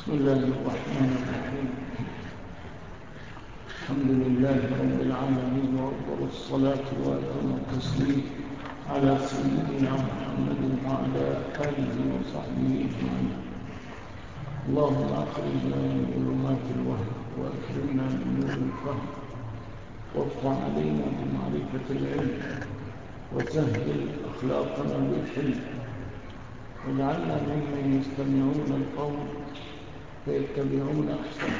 بسم الله الرحمن الرحيم. الحمد لله رب العالمين، وأفضل الصلاة وأتم التسليم على سيدنا محمد وعلى آله وصحبه أجمعين. اللهم أخرجنا من ظلمات الوهم وأكرمنا بنور الفهم، وافتح علينا بمعرفة العلم، وسهل أخلاقنا بالحلم، واجعلنا ممن يستمعون القول فيتبعون أحسنه.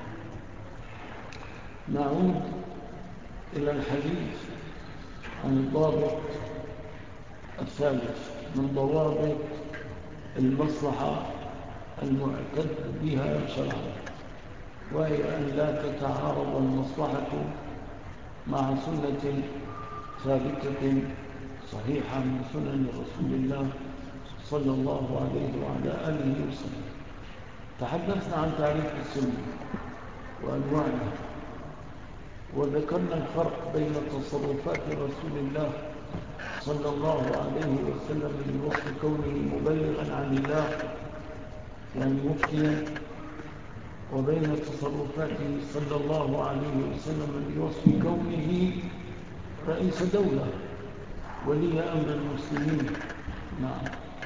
نعود إلى الحديث عن الضابط الثالث من ضوابط المصلحة المعتد بها شرعا، وهي أن لا تتعارض المصلحة مع سنة ثابتة صحيحة من سنن رسول الله صلى الله عليه وعلى آله وسلم. تحدثنا عن تعريف السنة وأنواعها، وذكرنا الفرق بين تصرفات رسول الله صلى الله عليه وسلم بوصف كونه مبلغا عن الله يعني مفتيا، وبين تصرفاته صلى الله عليه وسلم بوصف كونه رئيس دولة ولي أمر المسلمين. نعم.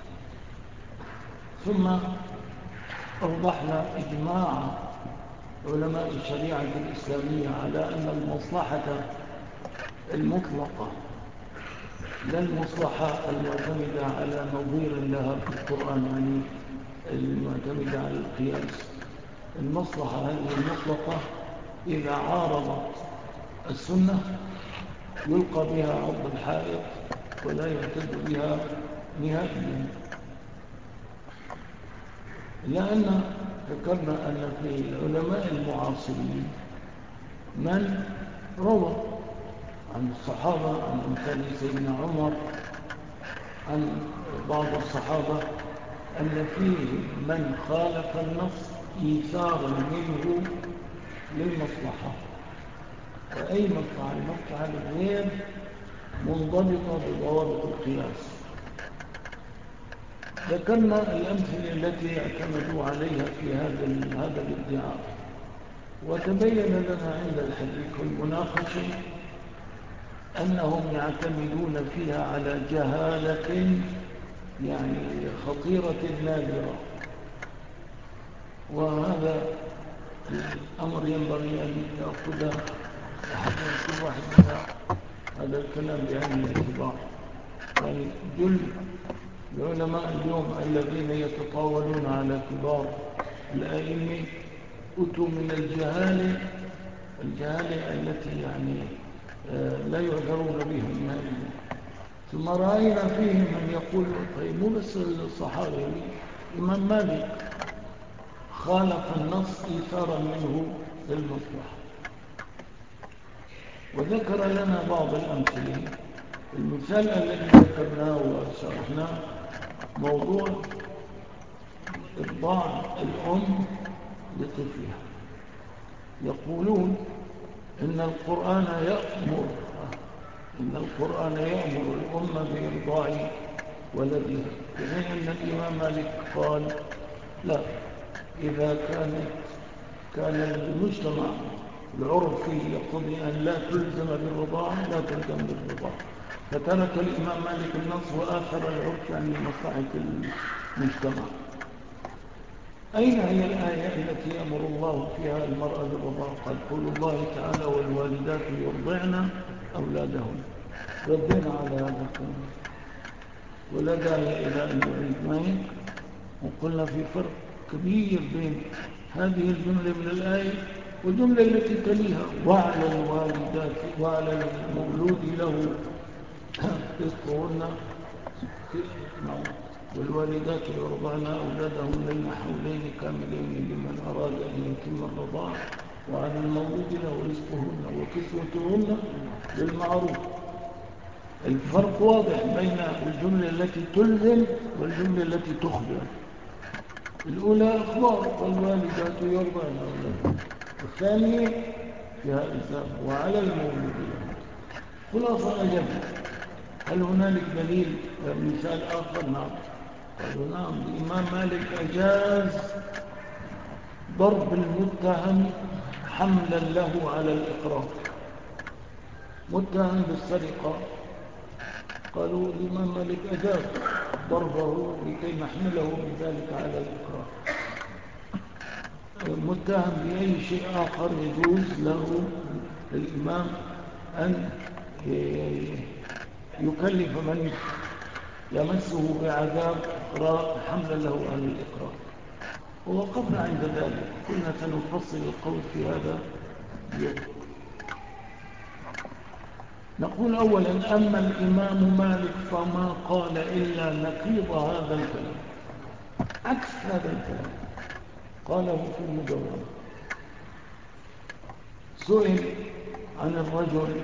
ثم أوضحنا إجماع علماء الشريعة الإسلامية على أن المصلحة المطلقة لا المصلحة المعتمدة على نظير لها في القرآن، يعني المعتمدة على القياس. المصلحة هذه المطلقة إذا عارضت السنة يلقى بها عرض الحائط ولا يعتد بها نهائيا، لأن ذكرنا أن في العلماء المعاصرين من روى عن الصحابة، عن أمثال سيدنا عمر، عن بعض الصحابة، أن فيه من خالف النص إيثارا منه للمصلحة، وأي مصلحة المصلحة الغير منضبطة بضوابط القياس. ذكرنا الأمثلة التي اعتمدوا عليها في هذا الادعاء، وتبين لنا عند الحديث والمناقشة أنهم يعتمدون فيها على جهالة يعني خطيرة نادرة، وهذا الأمر ينبغي أن يأخذ كل واحد منا هذا الكلام بعين الاعتبار. يعني جل العلماء اليوم الذين يتطاولون على كبار الأئمة أتوا من الجهالة التي يعني لا يعذرون بها نهائيا. ثم رأينا فيهم من يقول طيب مو بس الصحابة، الإمام مالك خالف النص إيثارا منه للمصلحة، وذكر لنا بعض الأمثلة. المثال الذي ذكرناه وشرحناه موضوع إرضاع الأم لطفلها. يقولون إن القرآن يأمر الأم بإرضاع ولدها، بحين أن الإمام مالك قال لا، إذا كان المجتمع العرفي يقتضي أن لا تلزم بالرضاعة لا تلزم بالرضاعة، فترك الإمام مالك النص وآخر العرف عن مصلحة المجتمع. أين هي الآية التي يأمر الله فيها المرأة بالرضاعة؟ قد قول الله تعالى والوالدات يرضعن أولادهن. ردينا على هذا الكلام ولا داعي إلى أن نعيد معه، وقلنا في فرق كبير بين هذه الجملة من الآية والجملة التي تليها وعلى الوالدات وعلى المولود له رزقهن والوالدات يرضعن أولادهن لين حولين كاملين لمن أراد أن يتم الرضاعة، وعلى المولود له رزقهن وكسوتهن بالمعروف. الفرق واضح بين الجملة التي تلزم والجملة التي تخبر. الأولى أخبار والوالدات يرضعن أولادهن، الثانية فيها إلزام وعلى المولود له. خلاصة أجبنا، هل هنالك دليل مثال آخر؟ نعم. قالوا نعم، الإمام مالك أجاز ضرب المتهم حملا له على الإقرار. متهم بالسرقة، قالوا الإمام مالك أجاب ضربه لكي نحمله بذلك على الإقرار. متهم بأي شيء آخر يجوز له الإمام أن يكلف من يمسه بعذاب إقرار حملا له على الإقرار. ووقفنا عند ذلك، كنا سنفصل القول في هذا اليوم. نقول أولا: أما الإمام مالك فما قال إلا نقيض هذا الكلام، عكس هذا الكلام قاله في المجوهرة. سئل عن الرجل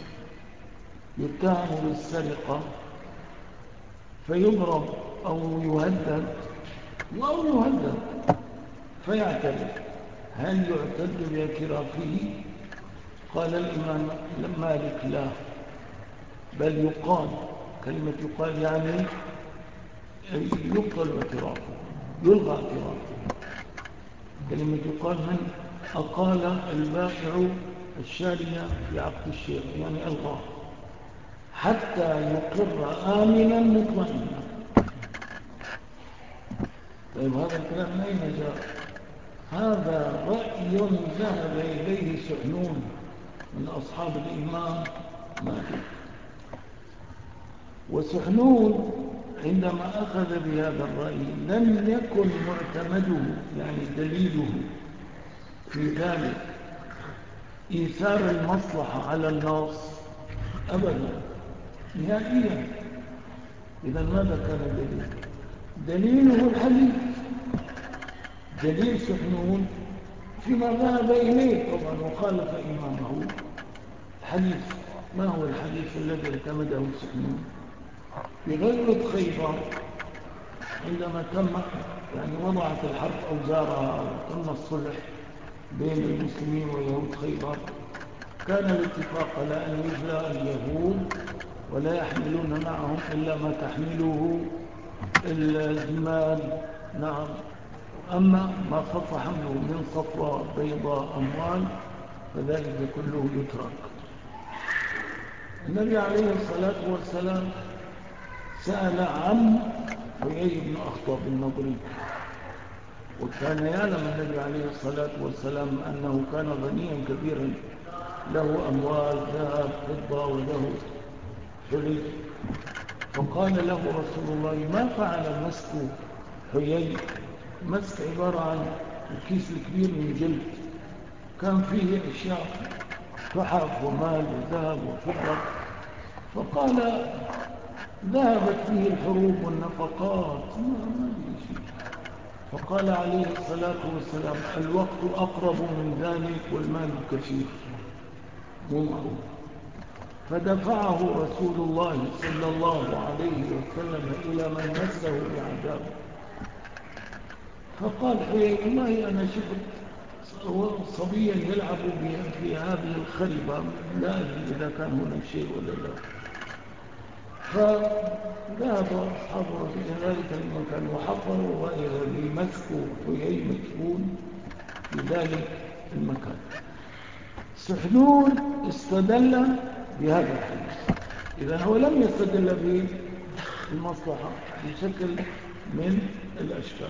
يتهم بالسرقة فيضرب أو يهدد فيعترف، هل يعتد باعترافه؟ قال الإمام مالك: لا، بل يقال، كلمة يقال يعني يبطل اعترافه، يلغى اعترافه. كلمة يقال من أقال البائع الشارية في عقد الشيء، يعني ألغاه حتى يقر آمنا مطمئنا. طيب هذا الكلام من أين جاء؟ هذا رأي ذهب إليه سحنون من أصحاب الإمام مالك. وسحنون عندما أخذ بهذا الرأي لم يكن معتمده، يعني دليله في ذلك، إيثار المصلحة على النص أبدا نهائيا. إذا ماذا كان دليله الحديث، دليل سحنون فيما ذهب إليه طبعا وخالف إمامه الحديث. ما هو الحديث الذي اعتمده سحنون؟ في غزوة خيبر عندما تم وضعت الحرب أوزارها وتم الصلح بين المسلمين ويهود خيبر، كان الاتفاق على أن يجلى اليهود ولا يحملون معهم إلا ما تحمله الجمال. نعم. أما ما خف حمله من صفوة بيضاء أموال فذلك كله يترك. النبي عليه الصلاة والسلام سأل عن حيي بن أخطب النضري، وكان يعلم النبي عليه الصلاة والسلام أنه كان غنيا كبيرا، له أموال ذهب فضة وله حلي. فقال له رسول الله: ما فعل مسك حيي؟ مسك عبارة عن الكيس الكبير من جلد كان فيه أشياء تحف ومال وذهب وفضة. فقال: ذهبت فيه الحروب والنفقات، ما به شيء. فقال عليه الصلاة والسلام: الوقت أقرب من ذلك والمال كثير مو معروف. فدفعه رسول الله صلى الله عليه وسلم إلى من مسه بعذاب. فقال حيي: والله أنا شفت صبيا يلعب في هذه الخربة، لا أدري إذا كان هنا شيء ولا لا. فذهب أصحاب رسول ذلك المكان وحفروا وإذا بمسك حيي مدفون في ذلك المكان. سحنون استدل بهذا الحديث. إذا هو لم يستدل بالمصلحة بشكل من الأشكال.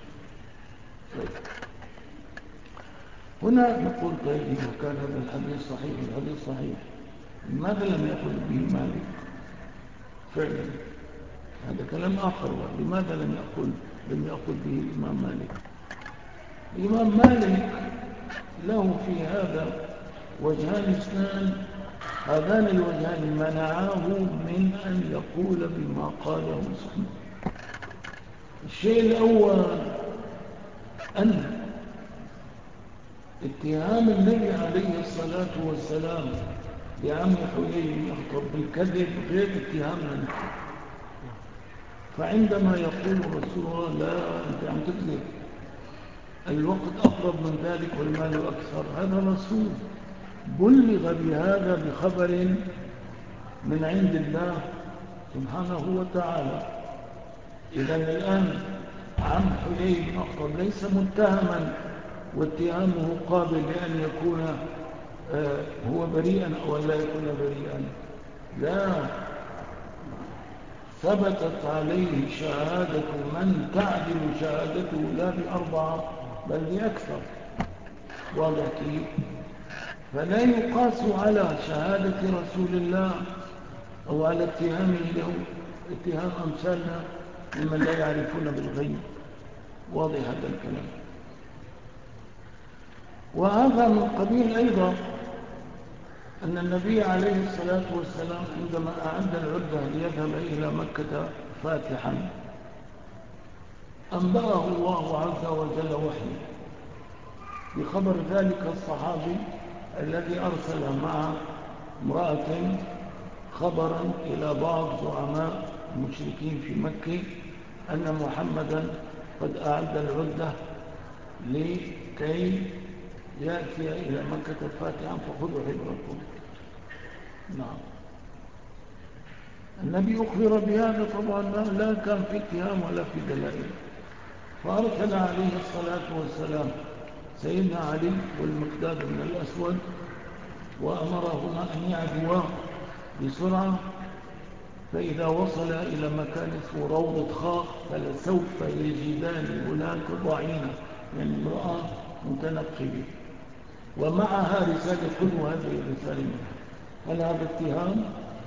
هنا نقول: طيب إذا كان هذا الحديث صحيح، الحديث صحيح، لماذا لم يقل به مالك؟ فعلا هذا كلام آخر. لماذا لم يقل به الإمام مالك؟ الإمام مالك له في هذا وجهان اثنان، هذان الوجهان منعاه من أن يقول بما قاله سحنون. الشيء الأول أن اتهام النبي عليه الصلاة والسلام لعم حيي بن أخطب بالكذب غير اتهامنا نحن. فعندما يقول رسول الله: لا أنت عم تكذب، الوقت أقرب من ذلك والمال أكثر، هذا رسول بلغ بهذا بخبر من عند الله سبحانه وتعالى. إذن الآن عم حيي بن أخطب ليس متهما واتهامه قابل لأن يكون هو بريئا أو لا يكون بريئا. لا، ثبتت عليه شهادة من تعدل شهادته لا ب4 بل بأكثر. واضح كيف؟ فلا يقاس على شهادة رسول الله أو على اتهامه له اتهام أمثالنا ممن لا يعرفون بالغيب. واضح هذا الكلام. وهذا من قبيل أيضا أن النبي عليه الصلاة والسلام عندما أعد العدة ليذهب إلى مكة فاتحا أنبأه الله عز وجل وحيه بخبر ذلك الصحابي الذي أرسل مع امرأة خبرا إلى بعض زعماء المشركين في مكة أن محمدا قد أعد العدة لكي يأتي إلى مكة فاتحا فخذوا حذركم. نعم. النبي أخبر بهذا طبعا لا كان في اتهام ولا في دلائل، فأرسل عليه الصلاة والسلام سيدنا علي والمقداد بن الأسود وأمرهما أن يعدوا بسرعة، فإذا وصل إلى مكان اسمه روضة خاخ فلسوف يجدان هناك ضعينة يعني امرأة متنقبة ومعها رسالة كل هذه الرسالة منها. هل هذا اتهام؟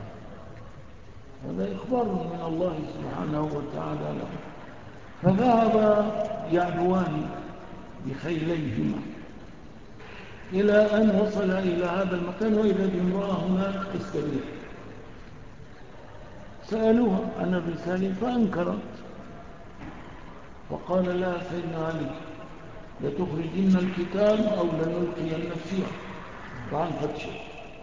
هذا إخبار من الله سبحانه وتعالى له. فذهب يعدوان بخيليهما إلى أن وصل إلى هذا المكان وإذا بامرأة هناك تستريح. سألوها عن الرسالة فأنكرت، وقال لها سيدنا علي لتخرجن الكتاب أو لنلقين السياح فعن فتشة،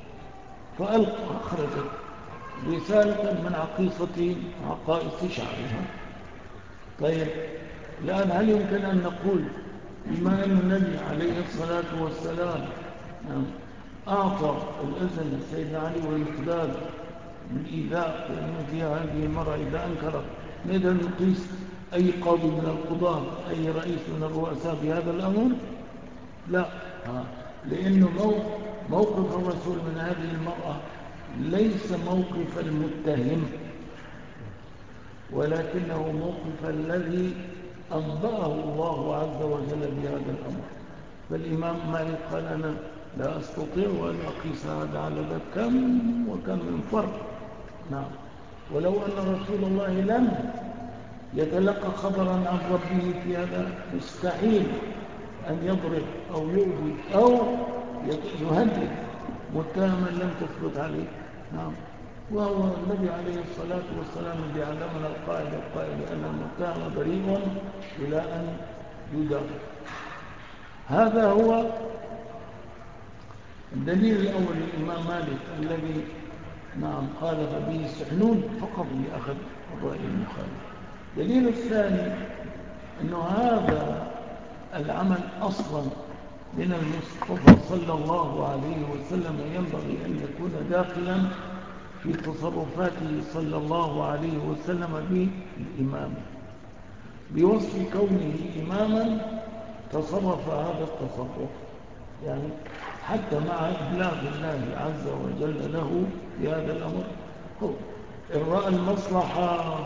فأخرجت رسالة من عقائص شعرها. طيب الآن هل يمكن أن نقول بما أن النبي عليه الصلاة والسلام أعطى الإذن لسيدنا علي والمقداد بالإيذاء لأنه فيها هذه المرأة إذا أنكرت نقدر نقيس أي قاضي من القضاة أي رئيس من الرؤساء بهذا الأمر؟ لا، لأنه موقف الرسول من هذه المرأة ليس موقف المتهم ولكنه موقف الذي أنبأه الله عز وجل بهذا الأمر. فالإمام مالك قال أنا لا أستطيع أن أقيس هذا على ذا كم وكم من فرق. نعم. ولو أن رسول الله لم يتلقى خبرا عن ربه في هذا مستحيل أن يضرب أو يؤذي أو يهدد متهما لم تثبت عليه. نعم. وهو النبي عليه الصلاة والسلام الذي علمنا القائل أن المتهم بريء إلى أن يدان. هذا هو الدليل الأول للإمام مالك الذي خالف به السحنون فقط لأخذ الرأي المخالف. الدليل الثاني أن هذا العمل أصلا من المصطفى صلى الله عليه وسلم ينبغي أن يكون داخلا في تصرفاته صلى الله عليه وسلم بالإمام بوصف كونه إماما تصرف هذا التصرف، يعني حتى مع إبلاغ الله عز وجل له بهذا الأمر إن رأى المصلحة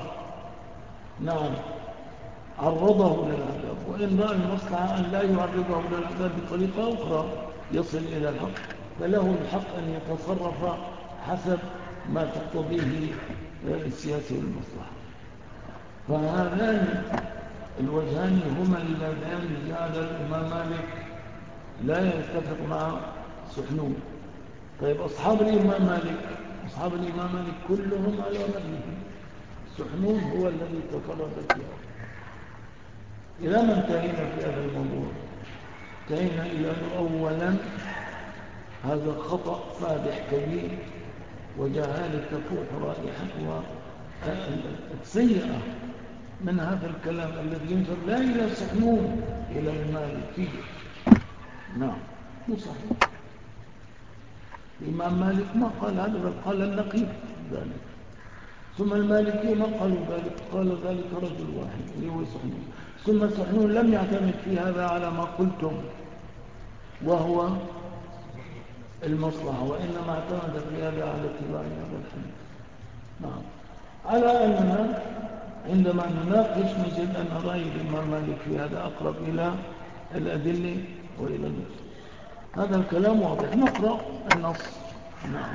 عرضه للعذاب، وإن رأى المصلحة أن لا يعرضه للعذاب بطريقة أخرى يصل إلى الحق فله الحق أن يتصرف حسب ما تقتضيه السياسة والمصلحة. فهذان الوجهان هما اللذان جعل الإمام مالك لا يتفق مع سحنون. طيب أصحاب الإمام مالك كلهم على رأيه، سحنون هو الذي تفرد فيها. إلى ما انتهينا في هذا الموضوع؟ انتهينا إلى أنه أولا هذا خطأ فادح كبير وجهالة تفوح رائحتها السيئة من هذا الكلام الذي ينظر لا إلى سحنون إلى المالكية. نعم مو صحيح. الإمام مالك ما قال هذا بل قال النقيب ذلك. ثم المالكيين قالوا ذلك، قال ذلك رجل واحد اللي هو سحنون. ثم سحنون لم يعتمد في هذا على ما قلتم وهو المصلحة، وإنما اعتمد في هذا على اتباع هذا الحديث. نعم. على أننا عندما نناقش نجد أن رأي الإمام مالك في هذا أقرب إلى الأدلة وإلى النص. هذا الكلام واضح. نقرأ النص. نعم.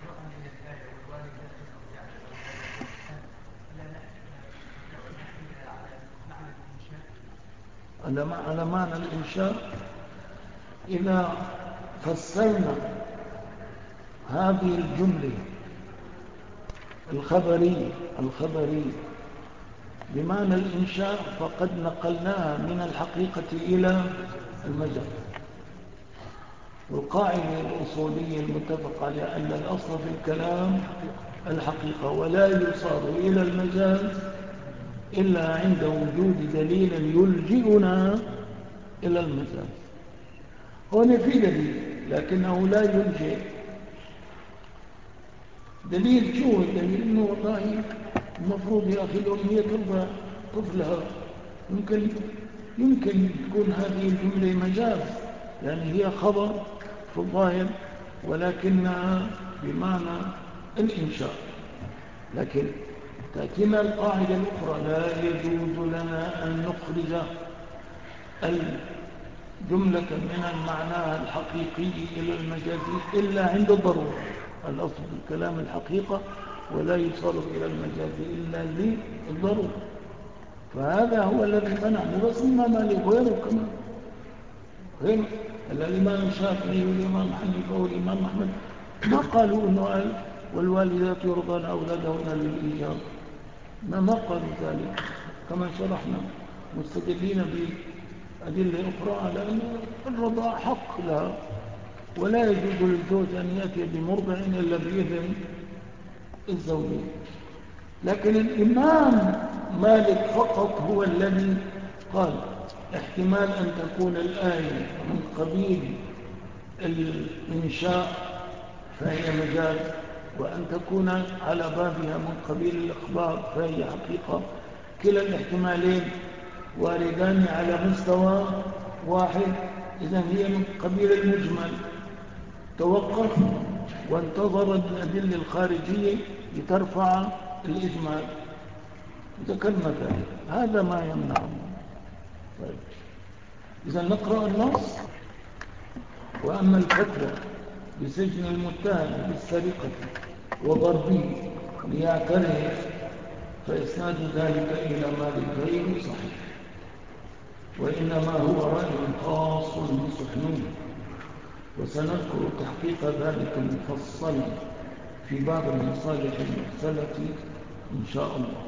على معنى الإنشاء، إذا فسرنا هذه الجملة الخبرية بمعنى الإنشاء فقد نقلناها من الحقيقة إلى المجاز. والقاعدة الأصولية المتفق عليها أن الأصل في الكلام الحقيقة، ولا يصار إلى المجاز إلا عند وجود دليل يلجئنا إلى المجاز. هنا في دليل لكنه لا يلجئ. دليل شو الدليل؟ إنه والله المفروض يا أخي الأمية ترضى طفلها. يمكن تكون هذه الجملة مجاز، يعني هي خبر في الظاهر ولكنها بمعنى الإنشاء. لكن تأتينا القاعدة الأخرى: لا يجوز لنا أن نخرج الجملة من المعنى الحقيقي إلى المجازي إلا عند الضرورة. الأصل في الكلام الحقيقة، ولا يصار إلى المجازي إلا للضرورة. فهذا هو الذي منعنا. بس الإمام مالك غيره كمان، غير الإمام الشافعي والإمام حنيفة والإمام أحمد ما قالوا إنه قال والوالدات يرضان أولادهن للإيجاب. ما قالوا ذلك كما شرحنا، مستدلين بأدلة أخرى على أن الرضاع حق لها، ولا يجوز للزوج أن يأتي بمرضع إلا بإذن الزوجين. لكن الإمام مالك فقط هو الذي قال احتمال أن تكون الآية من قبيل الإنشاء فهي مجاز، وأن تكون على بابها من قبيل الإخبار فهي حقيقة. كلا الاحتمالين واردان على مستوى واحد. إذن هي من قبيل المجمل. توقف وانتظر الأدلة الخارجية لترفع الإجمال. ذكرنا ذلك، هذا ما يمنعه. طيب. إذا نقرأ النص. وأما الفتوى بسجن المتهم بالسرقة وضربه ليعترف فإسناد ذلك إلى مالك غير صحيح، وإنما هو رأي خاص بسحنون، وسنذكر تحقيق ذلك مفصلا في باب المصالح المرسلة إن شاء الله.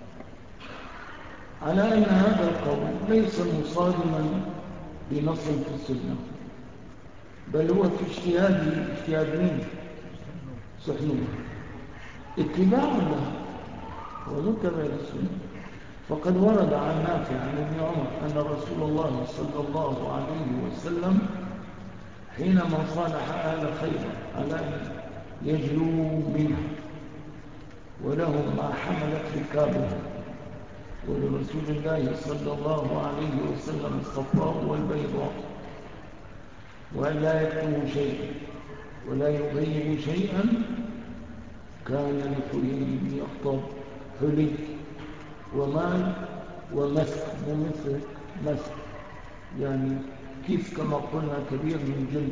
على أن هذا القول ليس مصادما بنص في السنة، بل هو في اجتهاد مين؟ سحنون، اتباع له ومتبع للسنة. فقد ورد عن نافع عن ابن عمر أن رسول الله صلى الله عليه وسلم حينما صالح أهل خيبر على أن يجلوا منه ولهم ما حملت ركابهم، ولرسول الله صلى الله عليه وسلم الصفاء والبيضاء، وأن لا يكتموا شيئا ولا يضيعوا شيئا، كان لحيي بن أخطب حلي ومال ومسك، مسك يعني كيف كما قلنا كبير من جلد،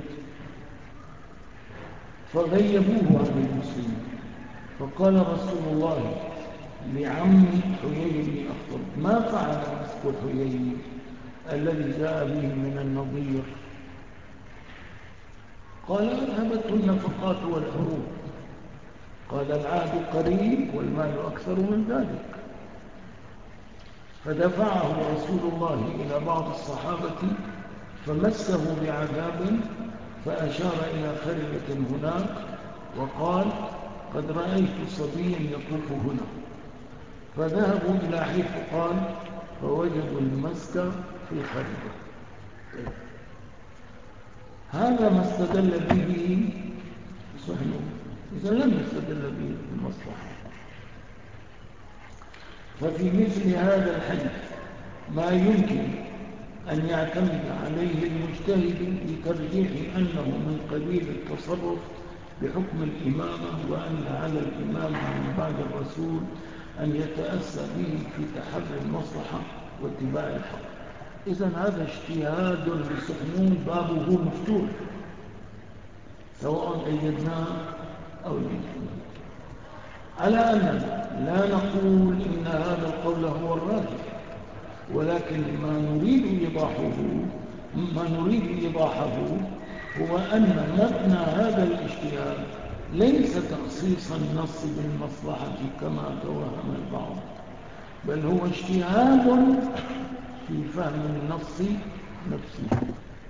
فغيبوه عن المسلمين. فقال رسول الله لعم حيي بن أخطب: ما فعل مسك حيي الذي جاء به من النظير؟ قال: أذهبته النفقات والحروب. قال: العهد قريب والمال أكثر من ذلك. فدفعه رسول الله إلى بعض الصحابة فمسه بعذاب، فأشار إلى خربة هناك وقال: قد رأيت صبيا يطوف هنا. فذهبوا إلى حيث قال فوجدوا المسك في الخربة. هذا ما استدل به سحنون. إذا لم يستدل به المصلحة. ففي مثل هذا الحديث ما يمكن أن يعتمد عليه المجتهد لترجيح أنه من قبيل التصرف بحكم الإمامة، وأن على الإمام من بعد الرسول أن يتأسى به في تحري المصلحة واتباع الحق. إذن هذا اجتهاد لسحنون بابه مفتوح، سواء أيدناه أو لم يكن. على أننا لا نقول إن هذا القول هو الراجح، ولكن ما نريد إيضاحه هو أن مبنى هذا الاجتهاد ليس تخصيص النص بالمصلحة كما توهم البعض، بل هو اجتهاد في فهم النص نفسه.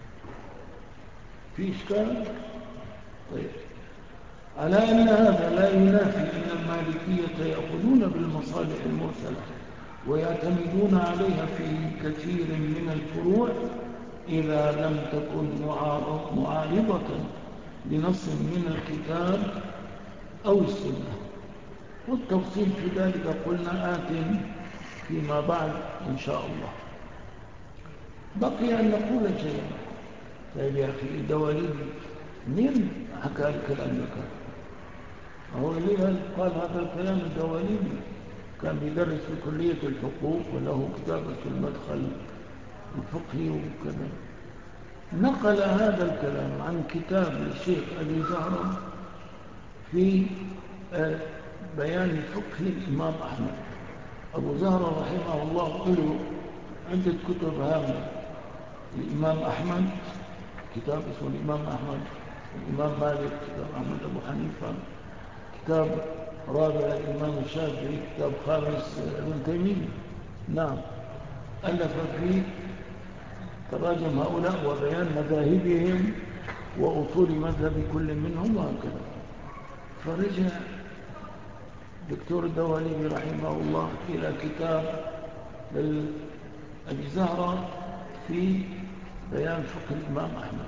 في إشكال؟ طيب، على أن هذا لا ينافي أن المالكية يأخذون بالمصالح المرسلة ويعتمدون عليها في كثير من الفروع إذا لم تكن معارضة لنص من الكتاب أو السنة. والتفصيل في ذلك قلنا آت فيما بعد إن شاء الله. بقي أن نقول شيئا. طيب يا أخي الدواليبي مين حكى الكلام لك؟ هو اللي قال هذا الكلام الدواليبي كان بيدرس في كلية الحقوق وله كتابة المدخل الفقهي وكذا، نقل هذا الكلام عن كتاب الشيخ أبي زهرة في بيان فقه الإمام أحمد. أبو زهرة رحمه الله له عدة كتب هامة. الإمام أحمد كتاب اسمه الإمام أحمد، الإمام مالك كتاب أحمد أبو حنيفة، كتاب رابع الإمام الشافعي، كتاب خامس ابن تيمية. نعم، ألف فيه تراجم هؤلاء وبيان مذاهبهم وأصول مذهب كل منهم وهكذا. فرجع دكتور الدواليبي رحمه الله إلى كتاب أبي زهرة في بيان فقه الإمام أحمد،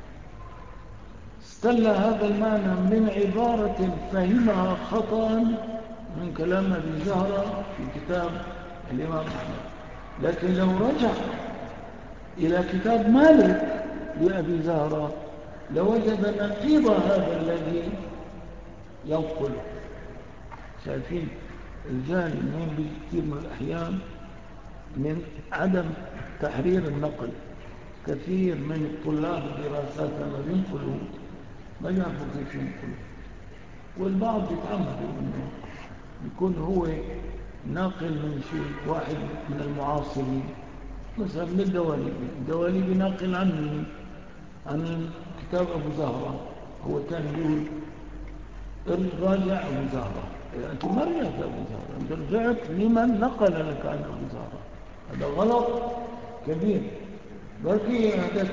استل هذا المعنى من عبارة فهمها خطأ من كلام أبي زهرة في كتاب الإمام أحمد. لكن لو رجع إلى كتاب مالك لأبي زهرة لوجد نقيض هذا الذي ينقله. شايفين الجانب من بكثير من الأحيان من عدم تحرير النقل. كثير من الطلاب الدراسات لما بينقلوا ما يعرفوا كيف ينقلوا، والبعض يتعمدوا انه يكون هو ناقل من شيء واحد من المعاصرين، مثلا من الدواليبي ناقل عن كتاب أبو زهرة. هو كان يقول راجع أبو زهرة. أنت ما رجعت أبو زهرة، أنت رجعت لمن نقل لك عن أبو زهرة. هذا غلط كبير. بلكي هذاك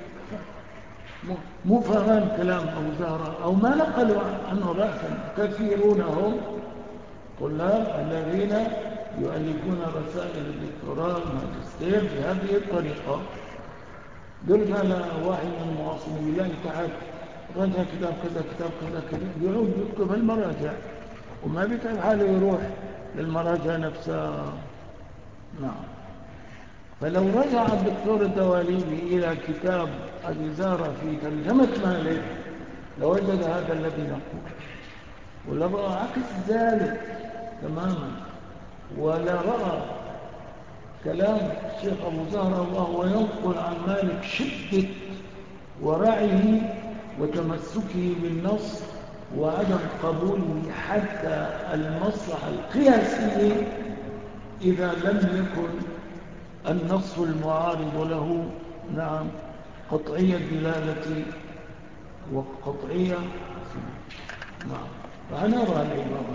مو فهم كلام أبو زهرة أو ما نقلوا عنه رأسا. كثيرون هم طلاب الذين يؤلفون رسائل الدكتوراه والماجستير بهذه الطريقة. درجة على واحد من المعاصرين لا يتعاد راجع كتاب كذا كتاب كذا كذا، يعود يكتب المراجع وما بيتعب حاله يروح للمراجع نفسها. نعم. فلو رجع الدكتور الدواليبي إلى كتاب أبي زهرة في ترجمة مالك لوجد هذا الذي نقول، ولرأى عكس ذلك تماما، ولا رأى كلام الشيخ أبو زهرة وهو ينقل عن مالك شدة ورعيه وتمسكه بالنص وعدم قبوله حتى المصلحة القياسية إذا لم يكن النص المعارض له نعم قطعية الدلالة وقطعية. نعم، فهنرى العبارة.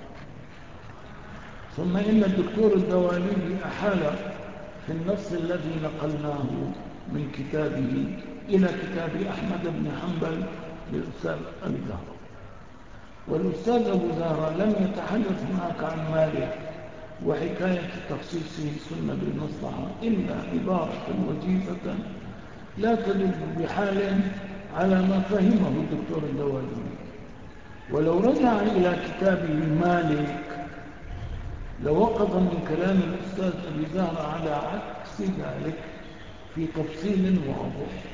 ثم إن الدكتور الدواليبي أحال في النص الذي نقلناه من كتابه إلى كتاب أحمد بن حنبل للأستاذ أبي زهرة. والأستاذ أبو زهرة لم يتحدث هناك عن مالك وحكاية تخصيصه السنة بالمصلحة إلا عبارة وجيزة لا تدل بحال على ما فهمه الدكتور الدواليبي. ولو رجع إلى كتابه مالك لوقف من كلام الأستاذ أبي زهرة على عكس ذلك في تفصيل واضح،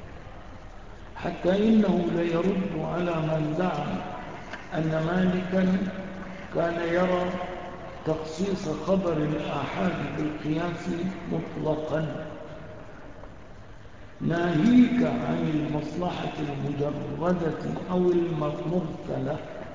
حتى إنه ليرد على من زعم أن مالكا كان يرى تخصيص خبر الآحاد بالقياس مطلقا ناهيك عن المصلحة المجردة أو المرسلة.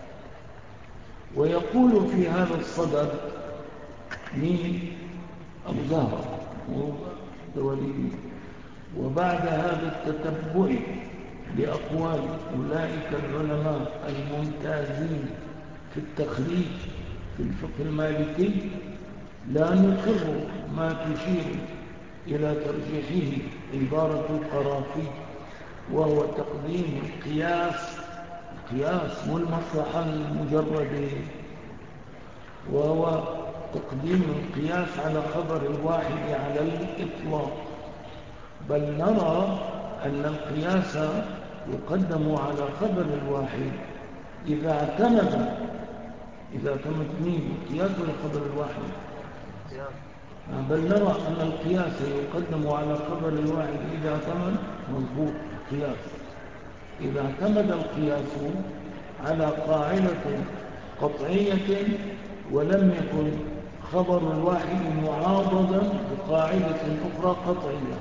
ويقول في هذا الصدد مين؟ أبو زهرة ودولي. وبعد هذا التتبع لأقوال أولئك العلماء الممتازين في التخريج في الفقه المالكي، لا نقر ما تشير إلى ترجيحه عبارة القرافي، وهو تقديم القياس مو المصلحة المجردة، وهو تقديم القياس على خبر الواحد على الإطلاق، بل نرى أن القياس يقدم على خبر الواحد إذا اعتمد مين القياس ولا خبر الواحد؟ بل نرى أن القياس يقدم على خبر الواحد إذا اعتمد مضبوط القياس، إذا اعتمد القياس على قاعدة قطعية ولم يكن خبر الواحد معاضدا بقاعدة أخرى قطعية.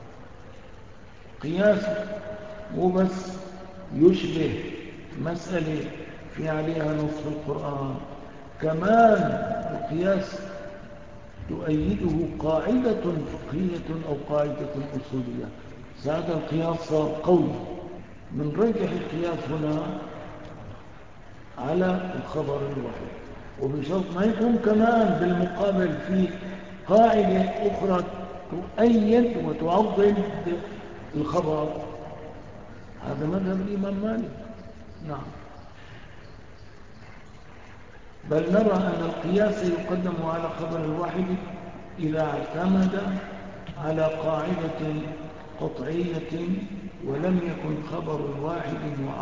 قياس مو بس يشبه مسألة في عليها نص في القرآن، كمان القياس تؤيده قاعدة فقهية أو قاعدة أصولية. ساعة القياس صار قوي، من رجح القياس هنا على الخبر الواحد، وبشرط ما يكون كمان بالمقابل في قاعدة أخرى تؤيد وتعضد الخبر. هذا مذهب الإمام مالك. نعم. بل نرى أن القياس يقدم على خبر الواحد إذا اعتمد على قاعدة قطعية ولم يكن خبر الواحد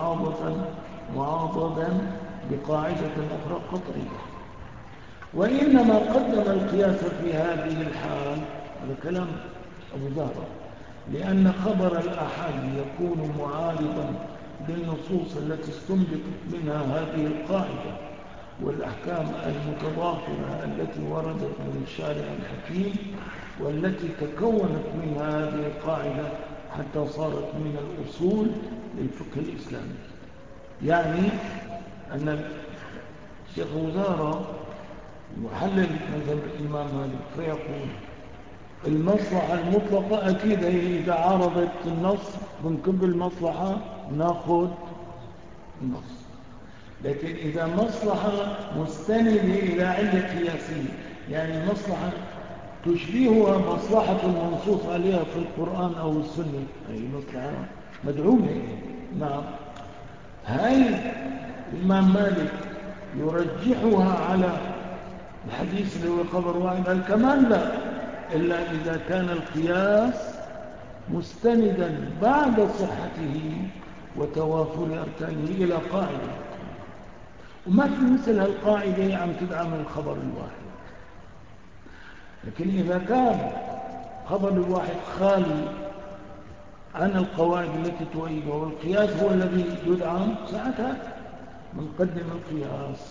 معاضدا بقاعدة أخرى قطعية. وإنما قدم القياس في هذه الحال، هذا كلام أبو زهرة، لأن خبر الآحاد يكون معارضا للنصوص التي استنبطت منها هذه القاعدة والأحكام المتضافرة التي وردت من الشارع الحكيم، والتي تكونت منها هذه القاعدة حتى صارت من الأصول للفقه الإسلامي. يعني أن الشيخ وزارة يحلل مذهب الإمام مالك فيقول المصلحة المطلقة أكيد هي إذا عارضت النص بنكب المصلحة ناخذ النص، لكن إذا مصلحة مستندة إلى علة قياسية، يعني المصلحة تشبهها مصلحة المنصوص عليها في القرآن أو السنة، أي مصلحة مدعومة. نعم. هل الإمام مالك يرجحها على الحديث اللي هو خبر واحد؟ الكمال لا، إلا إذا كان القياس مستندا بعد صحته وتوافر أركانه إلى قاعدة، وما في مثل هالقاعدة عم تدعم الخبر الواحد. لكن إذا كان خبر الواحد خالي عن القواعد التي تؤيده والقياس هو الذي يدعم، ساعتها بنقدم القياس.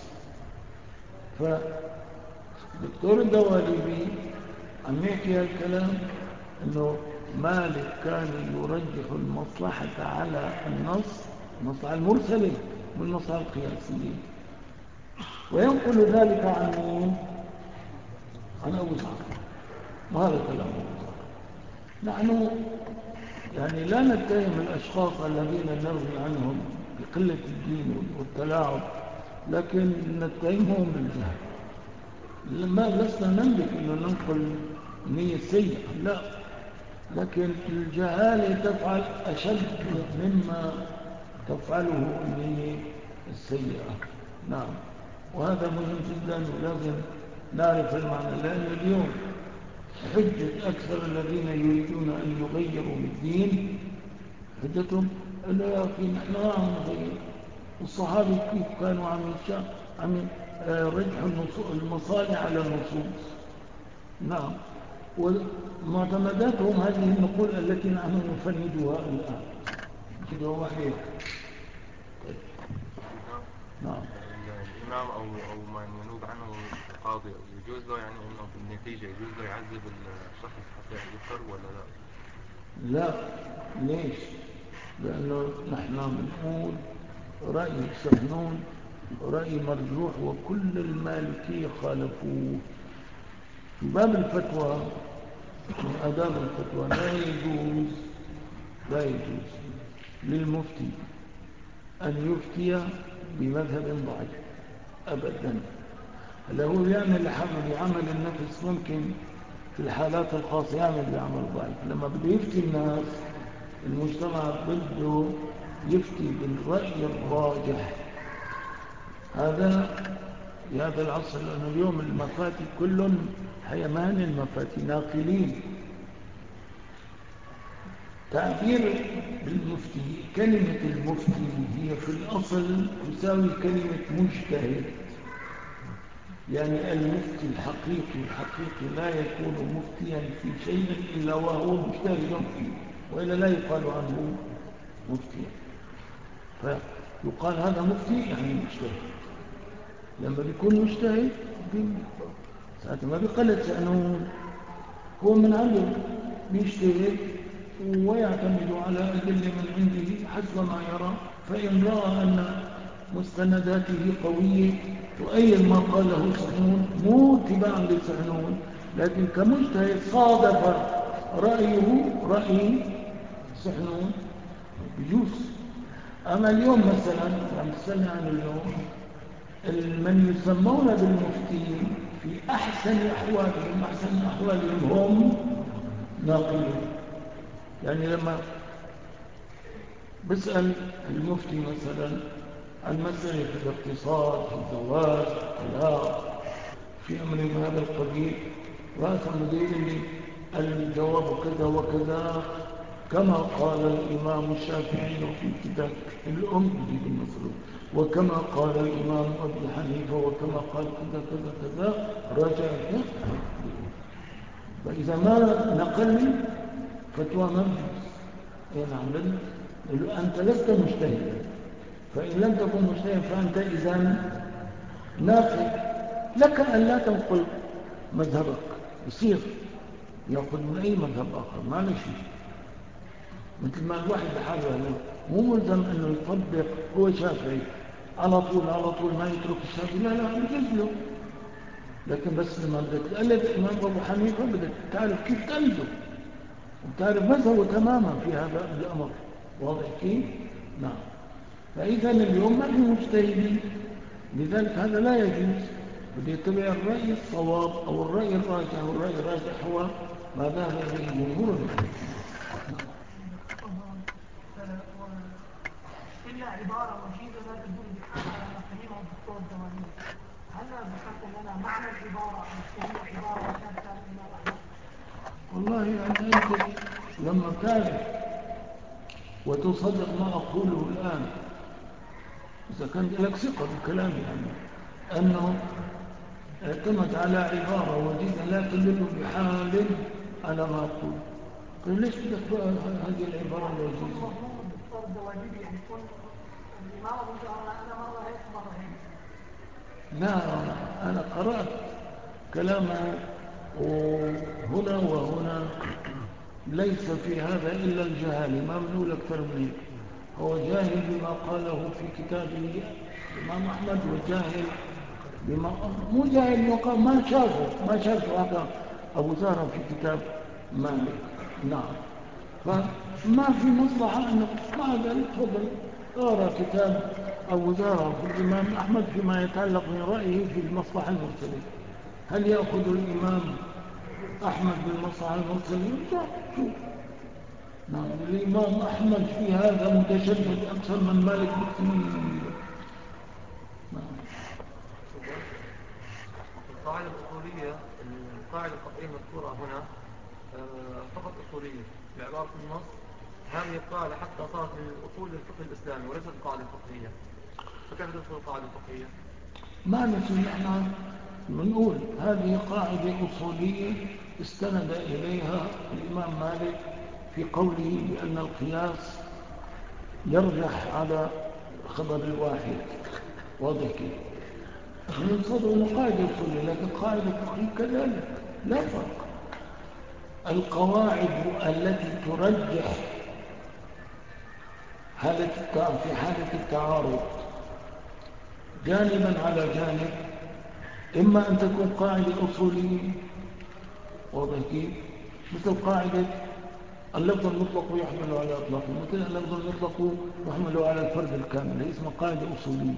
فدكتور الدواليبي عم يحكي هالكلام انه مالك كان يرجح المصلحة على النص، المصلحة المرسلة والمصلحة القياسية، وينقل ذلك عن مين؟ عن أبو زهرة. وهذا كلام أبو زهرة. نحن يعني لا نتهم الأشخاص الذين نروي عنهم بقلة الدين والتلاعب، لكن نتهمهم بالجهل. لسنا نملك أن ننقل نية سيئة، لا، لكن الجهالة تفعل أشد مما تفعله النية السيئة. نعم. وهذا مهم جدا ولازم نعرف المعنى، لأن اليوم حجة أكثر الذين يريدون أن يغيروا الدين حجتهم أنه يا أخي نحن عم نغير، الصحابة كيف كانوا عم رجح المصالح على النصوص. نعم. ومعتمداتهم هذه النقول التي نحن نفندها الآن كده وحيد. نعم. الإمام أو من ينوب عنه القاضي يجوز له يعني أنه بالنتيجة يجوز له يعذب الشخص حتى يذكر ولا لا؟ لا. ليش؟ لأنه نحن بنقول رأي سحنون رأي مرجوح وكل المالكية خالفوه. في باب الفتوى من آداب الفتوى لا يجوز للمفتي أن يفتي بمذهب ضعيف أبدا. هلا هو يعمل بعمل النفس ممكن في الحالات الخاصة يعمل بعمل ضعيف. لما بده يفتي الناس المجتمع بده يفتي بالرأي الراجح. هذا في هذا العصر، لأنه اليوم المفاتي كلهم حيمان المفاتي ناقلين. تعبير بالمفتي كلمة المفتي هي في الأصل تساوي كلمة مجتهد. يعني المفتي الحقيقي لا يكون مفتيا في شيء إلا وهو مجتهد فيه، وإلا لا يقال عنه مفتيا. فيقال هذا مفتي يعني مجتهد. لما بيكون مجتهد ساعة ما بيقلد شأنه هو من عنده بيجتهد ويعتمد على أدلة من عنده حسب ما يرى. فإن رأى أن مستنداته قوية تؤيد ما قاله سحنون مو اتباعا لسحنون، لكن كمجتهد صادف رأيه رأي سحنون بيجوز. أما اليوم مثلا عم تسألني عن اليوم من يسمون بالمفتين في أحسن أحوالهم هم ناقلون. يعني لما بسأل المفتي مثلا عن مسألة الاقتصاد في الزواج الطلاق في أمر من هذا القبيل، رأسا مدير لي الجواب كذا وكذا كما قال الإمام الشافعي في كتاب الأم بالمصروف، وكما قال الإمام أبي حنيفة، وكما قال كذا كذا كذا رجع. فإذا ما نقل فتوى مبجوز. نعم. أنت لست مجتهدا، فإن لم تكن مجتهدا فأنت إذن نافذ. لك أن لا تنقل مذهبك، يصير يأخذ من أي مذهب آخر ما نشي. مثل ما الواحد بحاله مو ملزم أنه يطبق. هو شافعي على طول ما يترك الشافعي، لا بجوز له. لكن بس لما بدك تقلد الإمام أبو حنيفة بدك تعرف كيف تقلده وتعرف مذهبه تماما في هذا الأمر. واضح كيف؟ نعم. فإذا اليوم ما في مجتهدين، لذلك هذا لا يجوز. بده يتبع الرأي الصواب أو الرأي الراجح، والرأي الراجح هو ما ذهب إليه جمهور العلماء. إلا عبارة وجيزة لا تدل بحال على ما فهمه الدكتور الزواني. هل ذكرت لنا معنى العبارة التي هي عبارة وثابتة عن الإمام أحمد؟ والله يعني أنت لما تعرف وتصدق ما أقوله الآن، إذا كان لك ثقة بكلامي يعني أنه اعتمد على عبارة وجيزة لا تدل بحال على ما أقول، طيب ليش بدك هذه العبارة الوجيزة؟ مفهوم الدكتور الزواني يعني يكون الإمام أبو جهر أنا مرة هيك مرة هيك. لا، أنا قرأت كلامه هنا وهنا، ليس في هذا إلا الجهال، ما بنقول أكثر من هيك. هو جاهل بما قاله في كتابه الإمام أحمد، وجاهل بما مو جاهل ما شافه هذا أبو زهرة في كتاب مالك. نعم. فما في مصلحة أنك مع ذلك تفضل اقرأ كتاب أبو زهرة في الإمام أحمد فيما يتعلق برأيه في المصلحة المرسلة. هل يأخذ الإمام أحمد بالمصلحة المرسلة؟ لا. شوف، نعم، الإمام أحمد في هذا متشدد أكثر من مالك بكثير. نعم. القاعدة الأصولية، القاعدة الفقهية المذكورة هنا فقط أصولية بعبارة النص. هذه القاعدة حتى صارت من أصول الفقه الإسلامي وليست قاعدة فقهية، فكيف تدخل القاعدة الفقهية؟ ما نسي احنا بنقول هذه قاعدة أصولية استند إليها الإمام مالك في قوله بأن القياس يرجح على خبر الواحد. واضح كده؟ من صدر قاعدة أصولية، لكن قاعدة فقهية كذلك لا فرق. القواعد التي ترجح في حالة التعارض جانبا على جانب، إما أن تكون قاعدة أصولية، واضح كيف؟ مثل قاعدة اللفظ المطلق يحمل على إطلاقه، مثل اللفظ المطلق يحمل على الفرد الكامل، هي اسمها قاعدة أصولية.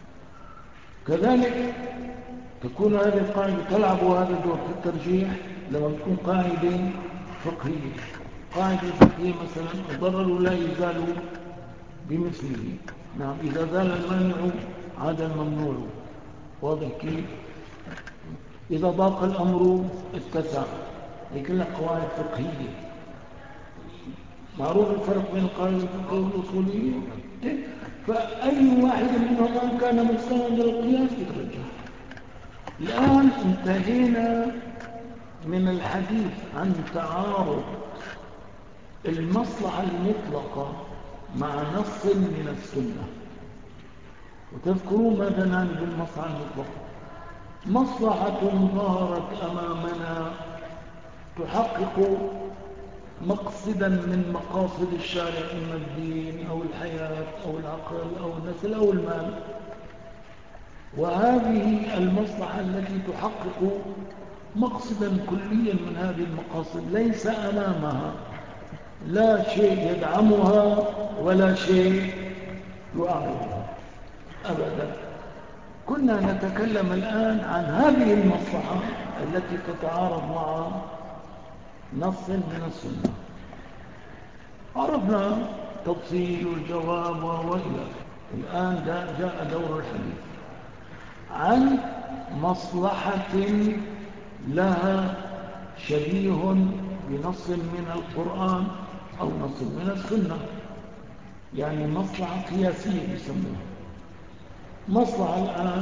كذلك تكون هذه القاعدة تلعب هذا الدور في الترجيح لما تكون قاعدة فقهية. قاعدة فقهية مثلا الضرر لا يزال بمثله، نعم، إذا زال المانع عاد الممنوع، واضح كيف؟ إذا ضاق الأمر اتسع. هي كلها قواعد فقهية. معروف الفرق بين القواعد الفقهية والأصولية؟ فأي واحد منهما كان مستند للقياس يترجح. الآن انتهينا من الحديث عن تعارض المصلحة المطلقة مع نص من السنة. وتذكرون ماذا نعني بالمصلحة المطلقة؟ مصلحة ظهرت أمامنا تحقق مقصدا من مقاصد الشارع، إما الدين أو الحياة أو العقل أو النسل أو المال، وهذه المصلحة التي تحقق مقصدا كليا من هذه المقاصد ليس أمامها لا شيء يدعمها ولا شيء يعارضها أبدا. كنا نتكلم الآن عن هذه المصلحة التي تتعارض مع نص من السنة. عرفنا تفصيل الجواب وإلى. الآن جاء دور الحديث عن مصلحة لها شبيه بنص من القرآن أو نص من السنة، يعني مصلحة قياسية يسمونها. مصلحة الآن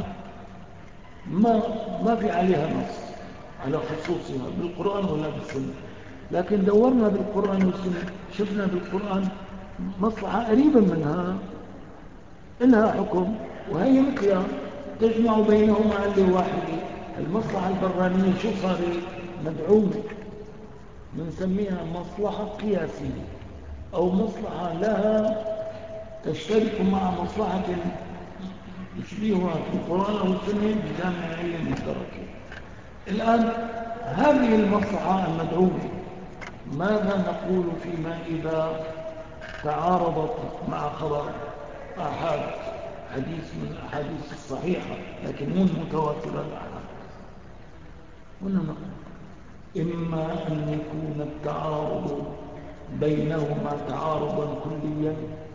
ما في عليها نص على خصوصها بالقرآن ولا بالسنة، لكن دورنا بالقرآن والسنة شفنا بالقرآن مصلحة قريبة منها إنها حكم، وهي مثلها تجمع بينهما علة واحدة. المصلحة البرانية شو صارت؟ مدعومة، بنسميها مصلحة قياسية أو مصلحة لها تشترك مع مصلحة يشبهها في القرآن أو السنة بجامع علة مشتركة. الآن هذه المصلحة المدعومة ماذا نقول فيما إذا تعارضت مع خبر آحاد، حديث من الأحاديث الصحيحة لكن مو متواترة الآحاد؟ هنا نقول إما أن يكون التعارض بينهما تعارضا كليا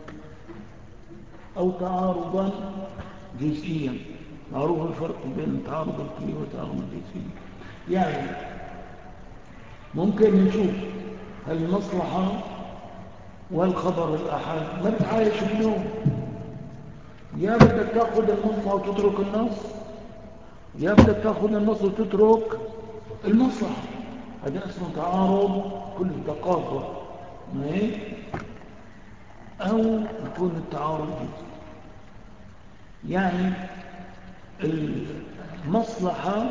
أو تعارضا جزئيا. معروف الفرق بين التعارض الكلي والتعارض الجزئي. يعني ممكن نشوف المصلحة والخبر الآحاد ما بتعايش بينهم، يا بدك تاخذ المصلحة وتترك النص، يا بدك تاخذ النص وتترك المصلحة. هذا اسمه تعارض كل تقاطع، ما هيك؟ أو يكون التعارض جزئي، يعني المصلحة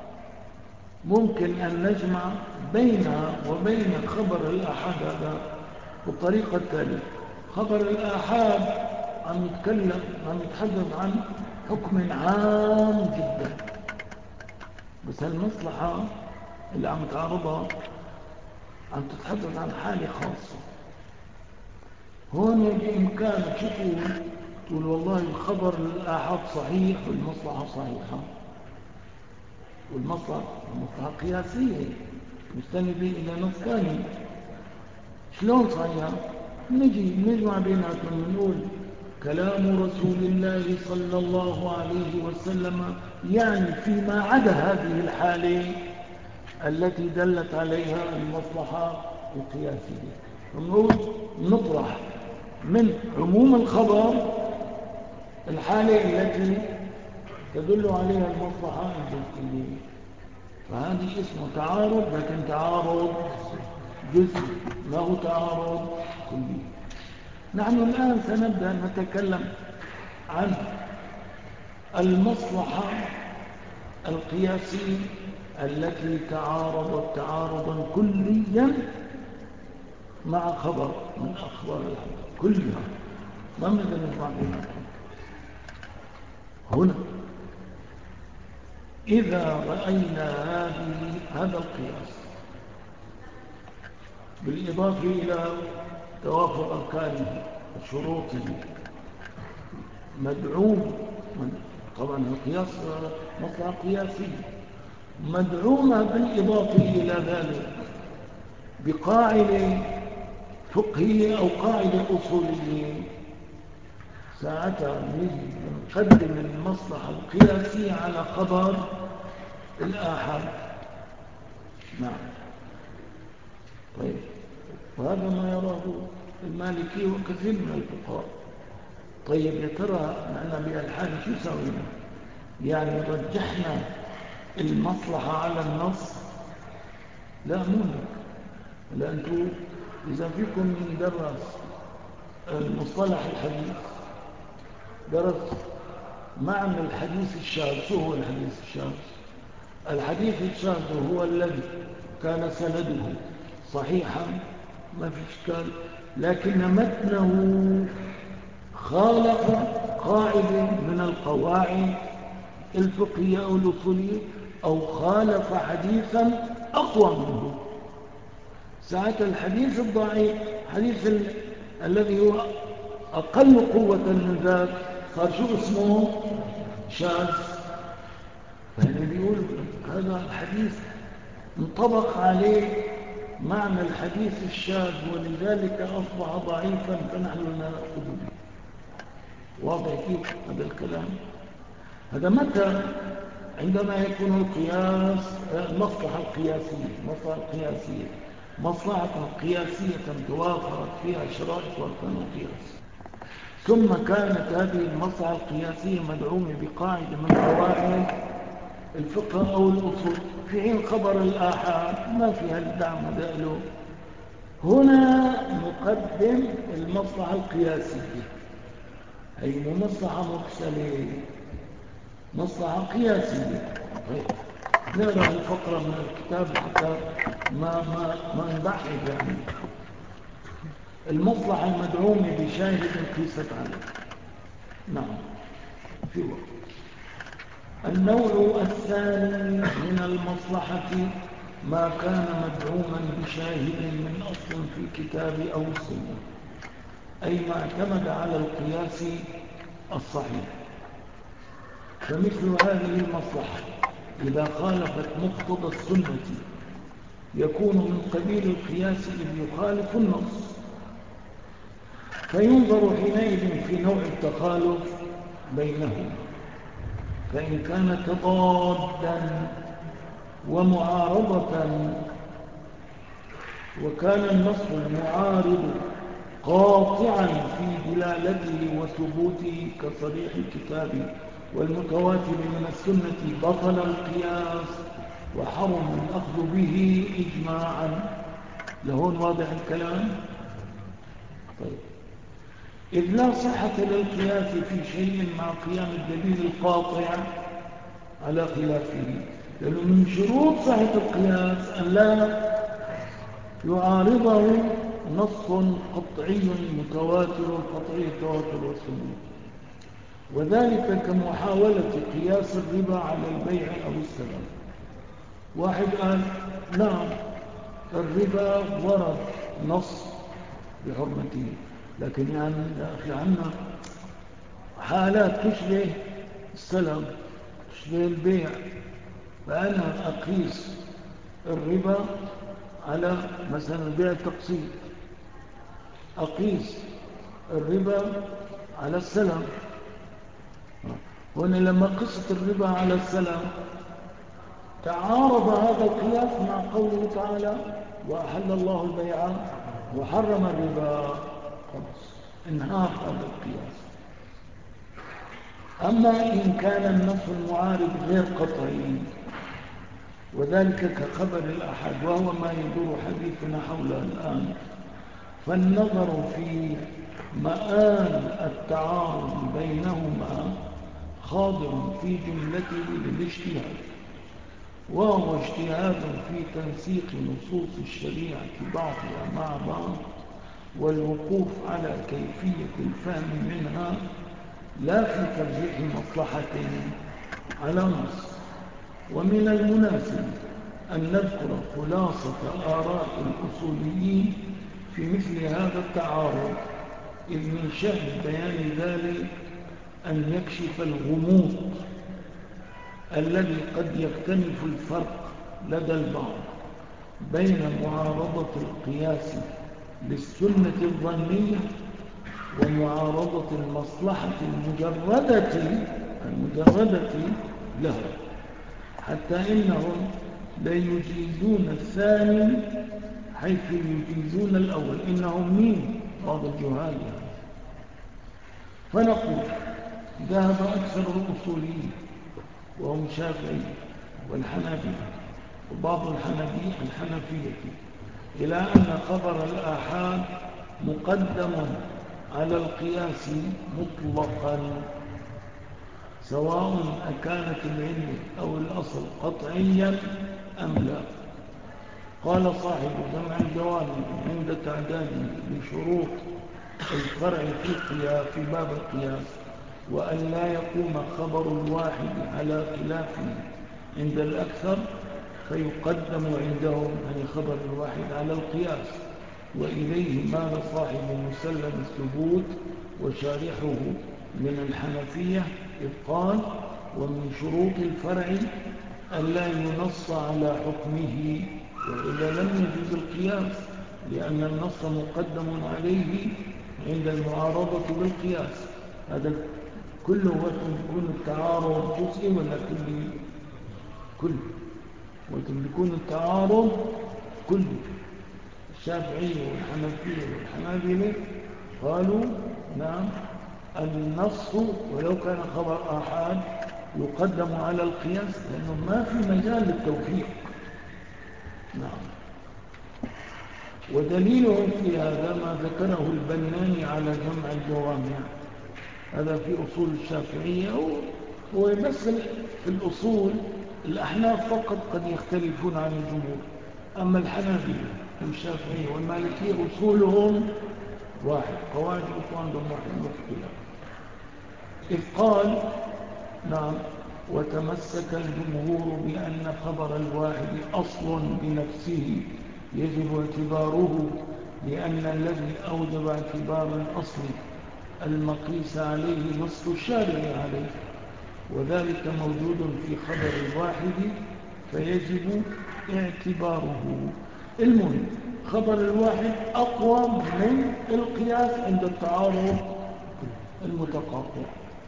ممكن أن نجمع بينها وبين خبر الآحاد هذا بالطريقة التالية. خبر الآحاد عم يتحدث عن حكم عام جدا، بس المصلحة اللي عم تعرضها عم تتحدث عن حالة خاصة. هون بإمكانك تقول والله الخبر الآحاد صحيح والمصلحة صحيحة، والمصلحة قياسية مستندة إلى نص ثاني. شلون صحيحة؟ نجمع بيناتهم ونقول كلام رسول الله صلى الله عليه وسلم يعني فيما عدا هذه الحالة التي دلت عليها المصلحة القياسية. ونقول نطرح من عموم الخبر الحالة التي تدل عليها المصلحة الجزئية، فهذه اسمه تعارض، لكن تعارض جزئي، ما هو تعارض كلي. نحن الآن سنبدأ نتكلم عن المصلحة القياسية التي تعارضت تعارضا كليا مع خبر من أخبار الحديث كلها، ما نقدر نسمع بينها. هنا إذا رأينا هذا القياس بالإضافة إلى توافر أركانه وشروطه مدعوم، طبعا القياس مصلحة قياسية مدعومة بالإضافة إلى ذلك بقاعدة فقهية أو قاعدة أصولية، ساعتها نقدم المصلحة القياسية على خبر الآحاد. نعم. طيب، وهذا ما يراه المالكي وكثير من الفقهاء. طيب يا ترى نحن بهالحال شو سوينا؟ يعني رجحنا المصلحة على النص؟ لا، مو هيك. لأنتم إذا فيكم درس المصطلح الحديث، درس معنى الحديث الشاذ. شو هو الحديث الشاذ؟ الحديث الشاذ هو الذي كان سنده صحيحا ما في إشكال، لكن متنه خالف قاعدة من القواعد الفقهية أو الأصولية، أو خالف حديثا أقوى منه. ساعة الحديث الضعيف، حديث الذي هو أقل قوة من ذاك، صار شو اسمه؟ شاذ. فهنا بيقول هذا الحديث انطبق عليه معنى الحديث الشاذ، ولذلك أصبح ضعيفا فنحن لا نأخذ به. واضح كيف هذا الكلام؟ هذا متى؟ عندما يكون القياس مصلحة القياسية مصلحة قياسية توافرت فيها شرائط واركان القياس، ثم كانت هذه المصلحة القياسية مدعومة بقاعدة من قواعد الفقه أو الأصول، في حين خبر الآحاد ما فيها الدعم ودائله. هنا نقدم المصلحة القياسية، أي مصلحة مرسلة، مصلحة قياسية. طيب، نقرأ الفقرة من الكتاب حتى ما نضحك. يعني المصلحة المدعومة بشاهد قيست عليه. نعم، في وقت. النوع الثاني من المصلحة ما كان مدعوما بشاهد من أصل في الكتاب أو السنة، أي ما اعتمد على القياس الصحيح. فمثل هذه المصلحة إذا خالفت مقتضى السنة يكون من قبيل القياس إذ يخالف النص، فينظر حينئذ في نوع التخالف بينهما، فإن كان تضادا ومعارضة وكان النص المعارض قاطعا في دلالته وثبوته كصريح الكتاب والمتواتر من السنة بطل القياس وحرم الأخذ به إجماعا. لهون واضح الكلام؟ طيب، إذ لا صحة للقياس في شيء مع قيام الدليل القاطع على خلافه، لأنه من شروط صحة القياس أن لا يعارضه نص قطعي متواتر قطعي التواتر والثبوت، وذلك كمحاولة قياس الربا على البيع أو السلام. واحد قال نعم الربا ورد نص بحرمته، لكن يعني يا أخي عنا حالات تشبه السلام تشبه البيع، فأنا أقيس الربا على مثلا بيع التقسيط، أقيس الربا على السلام. هنا لما قست الربا على السلام تعارض هذا القياس مع قوله تعالى وأحل الله البيع وحرم الربا، خلاص انهار هذا القياس. أما إن كان النص المعارض غير قطعي وذلك كخبر الأحد وهو ما يدور حديثنا حوله الآن، فالنظر في مآل التعارض بينهما خاضع في جملته للاجتهاد، وهو اجتهاد في تنسيق نصوص الشريعة بعضها مع بعض والوقوف على كيفية الفهم منها، لا في ترجيح مصلحة على نص. ومن المناسب أن نذكر خلاصة آراء الأصوليين في مثل هذا التعارض، إذ من شأن بيان ذلك أن يكشف الغموض الذي قد يختلف الفرق لدى البعض بين معارضة القياس للسنة الظنية ومعارضة المصلحة المجردة له، حتى إنهم لا يجيزون الثاني حيث يجيزون الأول. إنهم مين؟ بعض الجهال يعني. فنقول ذهب أكثر الأصوليين وهم شافعي والحنابلة وبعض الحنفية إلى أن خبر الآحاد مقدم على القياس مطلقا، سواء أكانت العلة أو الأصل قطعيا أم لا. قال صاحب جمع الجوامع عند تعداده بشروط الفرع في باب القياس، وأن لا يقوم خبر الواحد على خلافه عند الأكثر فيقدم عندهم عن خبر الواحد على القياس. وإليه مال صاحب مسلم الثبوت وشارحه من الحنفية، إذ قال: ومن شروط الفرع ألا ينص على حكمه، وإذا لم يجوز القياس لأن النص مقدم عليه عند المعارضة بالقياس. هذا كله وقت يكون التعارض جزئي ولا كله وقت يكون التعارض كله. الشافعي والحنفية والحنابلة قالوا نعم، النص ولو كان خبر آحاد يقدم على القياس لأنه ما في مجال للتوفيق. نعم. ودليلهم في هذا ما ذكره البناني على جمع الجوامع، هذا في أصول الشافعية. هو يمثل في الأصول الأحناف فقط قد يختلفون عن الجمهور، أما الحنابلة والشافعية والمالكية أصولهم واحد، قواعد الأصول عندهم واحد مختلف. إذ قال نعم: وتمسك الجمهور بأن خبر الواحد أصل بنفسه يجب اعتباره، لأن الذي أوجب اعتبار الأصل المقيس عليه نص الشارع عليه، وذلك موجود في خبر الواحد فيجب اعتباره. المهم خبر الواحد أقوى من القياس عند التعارض المتقاطع.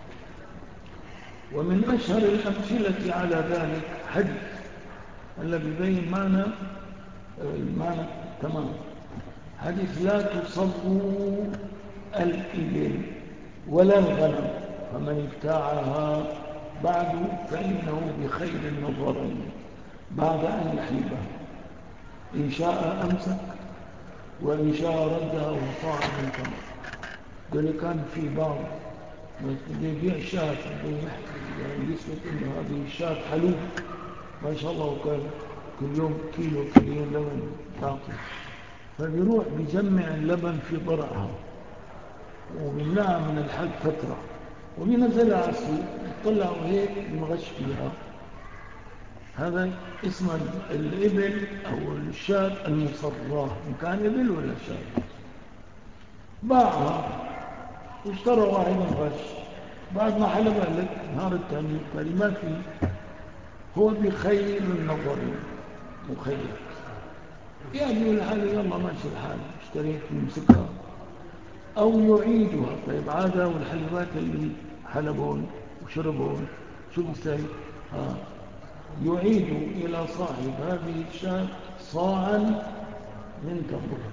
ومن أشهر الأمثلة على ذلك حديث الذي يبين معنى تمام، حديث: لا تصلوا الإبل ولا الغنم، فمن ابتاعها بعد فإنه بخير النظرين بعد أن يحلبها، إن شاء أمسك وإن شاء ردها وطاع من تمر. قال كان في بعض يبيع شاة يعني يثبت إنه هذه الشاة حلوب ما شاء الله، وكان كل يوم كيلو لبن تعطي، فبيروح بيجمع اللبن في ضرعها وبيمنعها من الحلب فترة وبينزلها على السوق يطلعوا هيك المغش فيها. هذا اسم الإبل أو الشاة المصراه، إن كان إبل ولا شاة. باعها واشترى واحد غش، بعد ما حلبها لك نهار الثاني قال ما في، هو بخير النظر مخير، يعني الحال يلا ماشي الحال، اشتريت يمسكها أو يعيدها. طيب عادة والحلبات اللي حلبون وشربون شو بيسوي؟ يعيد إلى صاحب هذه الشاة صاعا من تمر.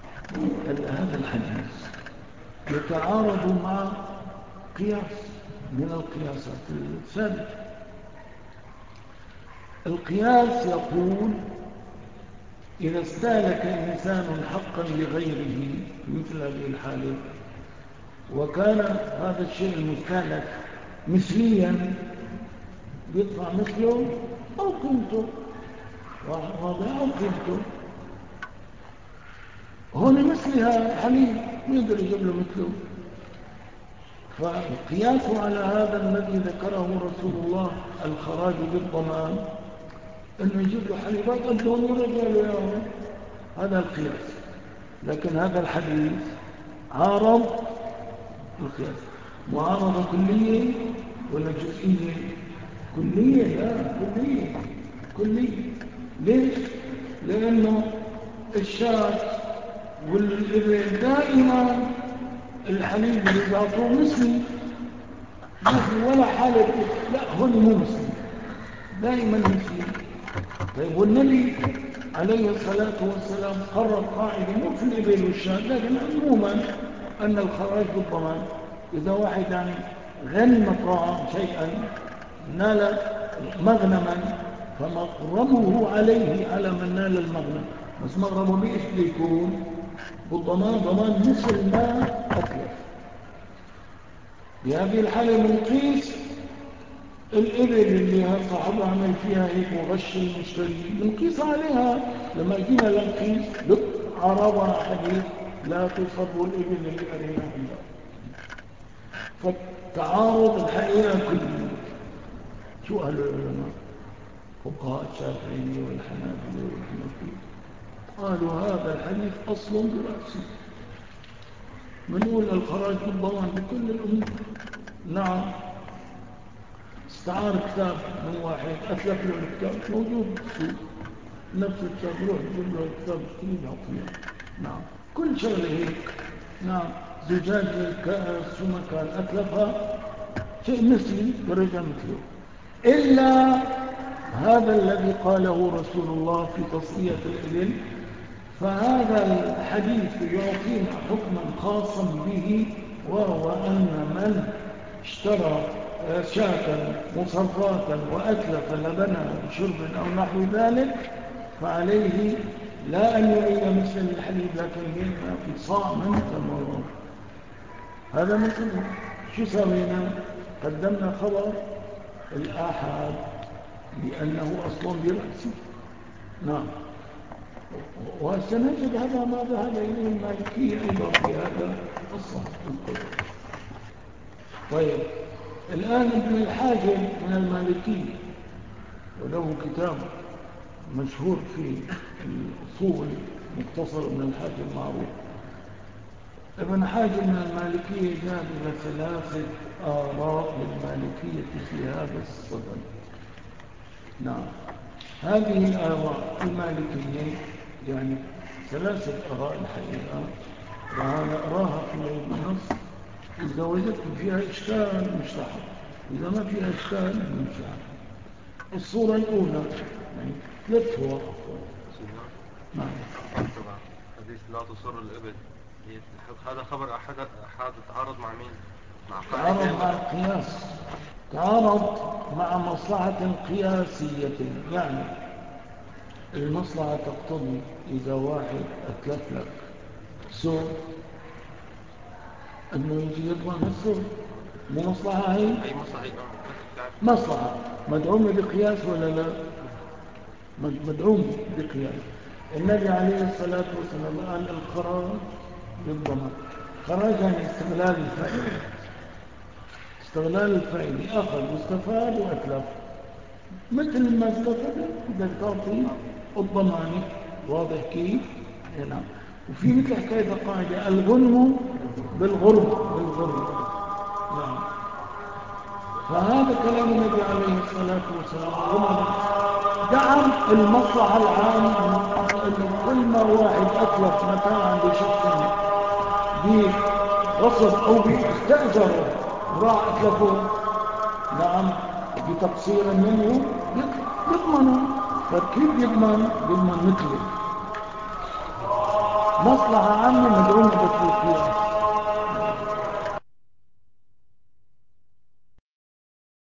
هذا الحديث يتعارض مع قياس من القياسات الثابتة. القياس يقول إذا استهلك إنسان حقا لغيره مثل هذه الحالة وكان هذا الشيء المستهلك مثليا يدفع مثله أو قيمته واضح أو قيمته. هون مثلها حليب يقدر يجيب له مثله. فالقياس على هذا الذي ذكره رسول الله الخراج بالضمان انه يجيب له حليبات قدهم ورجع له اياهم، هذا القياس. لكن هذا الحديث عارض القياس. معارضة كلية ولا جزئية؟ كلية. لا، كلية. ليش؟ لأنه الشاة والإبل دائما الحليب اللي بيعطوه مثلي، ما في ولا حالة لا هون مو مثلي، دائما مثلي. طيب والنبي عليه الصلاة والسلام قرر قاعدة مو في الإبل والشاة لكن عموما أن الخراج بالضمان. إذا واحد يعني غنم طعام شيئا نال مغنما فمغرمه عليه على من نال المغنم، بس مغرمه بإيش بيكون؟ بالضمان، ضمان مثل ما أتلف. بهذه الحالة بنقيس الإبل اللي صاحبها عمل فيها هيك وغش المشتري بنقيس عليها. لما جينا لنقيس عرضها حديث لا تصب الإبل اللي أريناها الله. فالتعارض الحقيقة كله شو قالوا العلماء فقهاء الشافعية والحنابلة والحنفية؟ قالوا هذا الحديث أصل برأسه، بنقول الخراج بالضمان بكل الأمور. نعم، استعار كتاب من واحد أتلف له الكتاب موجود بالسوق، نفس الكتاب يروح يجيب له الكتاب يشتري بعطيه. نعم، كل شغله هيك. نعم، زجاج الكأس شو ما كان أتلفها شيء مثلي درجة مثله، إلا هذا الذي قاله رسول الله في تصفية الإبل. فهذا الحديث يعطينا حكما خاصا به، وهو أن من اشترى شاة مصفاة وأتلف لبنها بشرب أو نحو ذلك فعليه لا أن يعيد مثل الحليب لكن ينفع في صاع من تمر. هذا مثل شو سوينا؟ قدمنا خبر الآحاد لأنه أصل برأسه. نعم، وسنجد هذا ما ذهب إليه المالكية أيضا في هذا الصف القدر. طيب، الآن ابن الحاجب من المالكية وله كتاب مشهور في الأصول مختصر ابن الحاجب معروف. ابن حاجب من المالكية جاء إلى 3 آراء للمالكية في هذا الصدد. نعم، هذه الآراء المالكية يعني 3 آراء الحقيقة، وأراها في النص. إذا وجدت فيها إشكال مستحب، إذا ما فيها إشكال مستحب. الصورة الأولى يعني 3 صور. نعم، حديث لا تصر الإبل، هذا خبر أحد تعارض مع مين؟ مع تعارض مع القياس، تعارض مع مصلحة قياسية. يعني المصلحة تقتضي إذا واحد أتلف لك سوء أنه يجي يضمن السوء، مو مصلحة هي؟ أي مصلحة مدعومة بقياس ولا لا؟ مدعومة بقياس. النبي عليه الصلاة والسلام قال الخراج بالضمان. خراج يعني استغلال الفائدة، استغلال الفائدة، أخذ واستفاد وأتلف. مثل ما استفاد بدك تعطي الضمانة. واضح كيف؟ نعم. وفي مثل حكاية القاعدة الغنم بالغرم. نعم، فهذا كلام النبي عليه الصلاة والسلام دعم المصلحة العامة، أنه كل ما واحد أتلف متاعا بشخص بغصب أو باستأجره وراح أتلفه، نعم، بتقصير منه يضمنه. فكيف يضمن مثله؟ مصلحة عامة مدعومة بالقياس.